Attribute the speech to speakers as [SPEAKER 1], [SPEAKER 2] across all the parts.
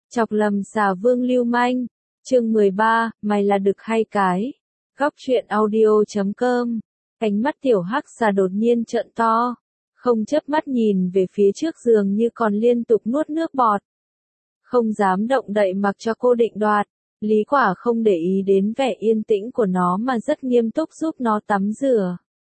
[SPEAKER 1] Chọc lầm xà vương lưu manh. Chương 13, mày là đực hay cái. Góc truyện audio.com. Ánh mắt tiểu hắc xà đột nhiên trợn to, không chớp mắt nhìn về phía trước giường như còn liên tục nuốt nước bọt. Không dám động đậy mặc cho cô định đoạt. Lý Quả không để ý đến vẻ yên tĩnh của nó mà rất nghiêm túc giúp nó tắm rửa.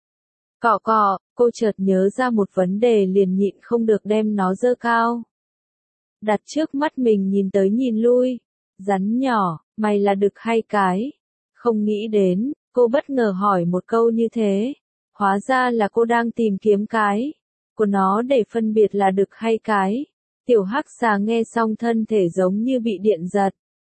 [SPEAKER 1] Cọ cọ, cô chợt nhớ ra một vấn đề liền nhịn không được đem nó giơ cao. Đặt trước mắt mình nhìn tới nhìn lui. Rắn nhỏ, mày là đực hay cái? Không nghĩ đến, cô bất ngờ hỏi một câu như thế. Hóa ra là cô đang tìm kiếm cái của nó để phân biệt là đực hay cái. Tiểu hắc xà nghe xong thân thể giống như bị điện giật.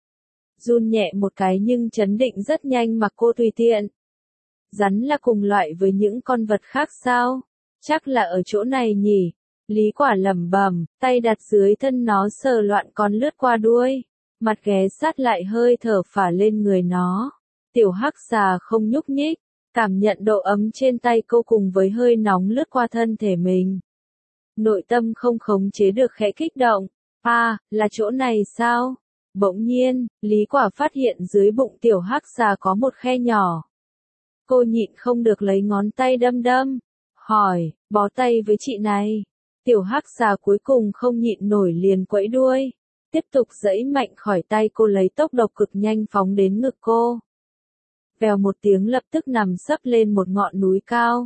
[SPEAKER 1] Run nhẹ một cái nhưng chấn định rất nhanh mà cô tùy tiện. Rắn là cùng loại với những con vật khác sao? Chắc là ở chỗ này nhỉ? Lý Quả lẩm bẩm, tay đặt dưới thân nó sờ loạn còn lướt qua đuôi. Mặt ghé sát lại hơi thở phả lên người nó. Tiểu hắc xà không nhúc nhích, cảm nhận độ ấm trên tay cô cùng với hơi nóng lướt qua thân thể mình. Nội tâm không khống chế được khẽ kích động. À, là chỗ này sao? Bỗng nhiên, Lý Quả phát hiện dưới bụng tiểu hắc xà có một khe nhỏ. Cô nhịn không được lấy ngón tay đâm đâm. Hỏi, bó tay với chị này. Tiểu hắc xà cuối cùng không nhịn nổi liền quẫy đuôi. Tiếp tục giãy mạnh khỏi tay cô lấy tốc độ cực nhanh phóng đến ngực cô. Vèo một tiếng lập tức nằm sấp lên một ngọn núi cao.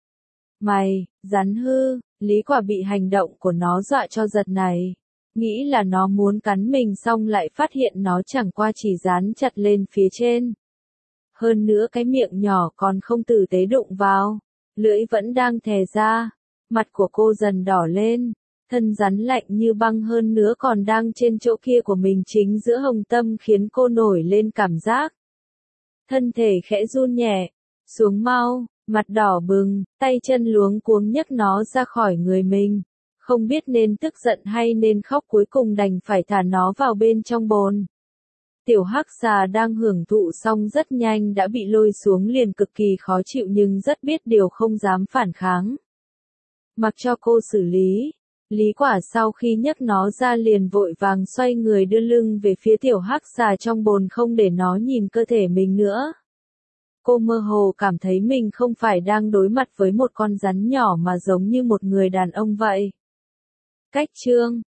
[SPEAKER 1] Mày, rắn hư, Lý Quả bị hành động của nó dọa cho giật này. Nghĩ là nó muốn cắn mình xong lại phát hiện nó chẳng qua chỉ dán chặt lên phía trên. Hơn nữa cái miệng nhỏ còn không tử tế đụng vào. Lưỡi vẫn đang thè ra. Mặt của cô dần đỏ lên. Thân rắn lạnh như băng hơn nữa còn đang trên chỗ kia của mình chính giữa hồng tâm khiến cô nổi lên cảm giác. Thân thể khẽ run nhẹ. Xuống mau, mặt đỏ bừng, tay chân luống cuống nhấc nó ra khỏi người mình. Không biết nên tức giận hay nên khóc cuối cùng đành phải thả nó vào bên trong bồn. Tiểu hắc xà đang hưởng thụ xong rất nhanh đã bị lôi xuống liền cực kỳ khó chịu nhưng rất biết điều không dám phản kháng. Mặc cho cô xử lý. Lý Quả sau khi nhấc nó ra liền vội vàng xoay người đưa lưng về phía tiểu hắc xà trong bồn không để nó nhìn cơ thể mình nữa. Cô mơ hồ cảm thấy mình không phải đang đối mặt với một con rắn nhỏ mà giống như một người đàn ông vậy. Cách chương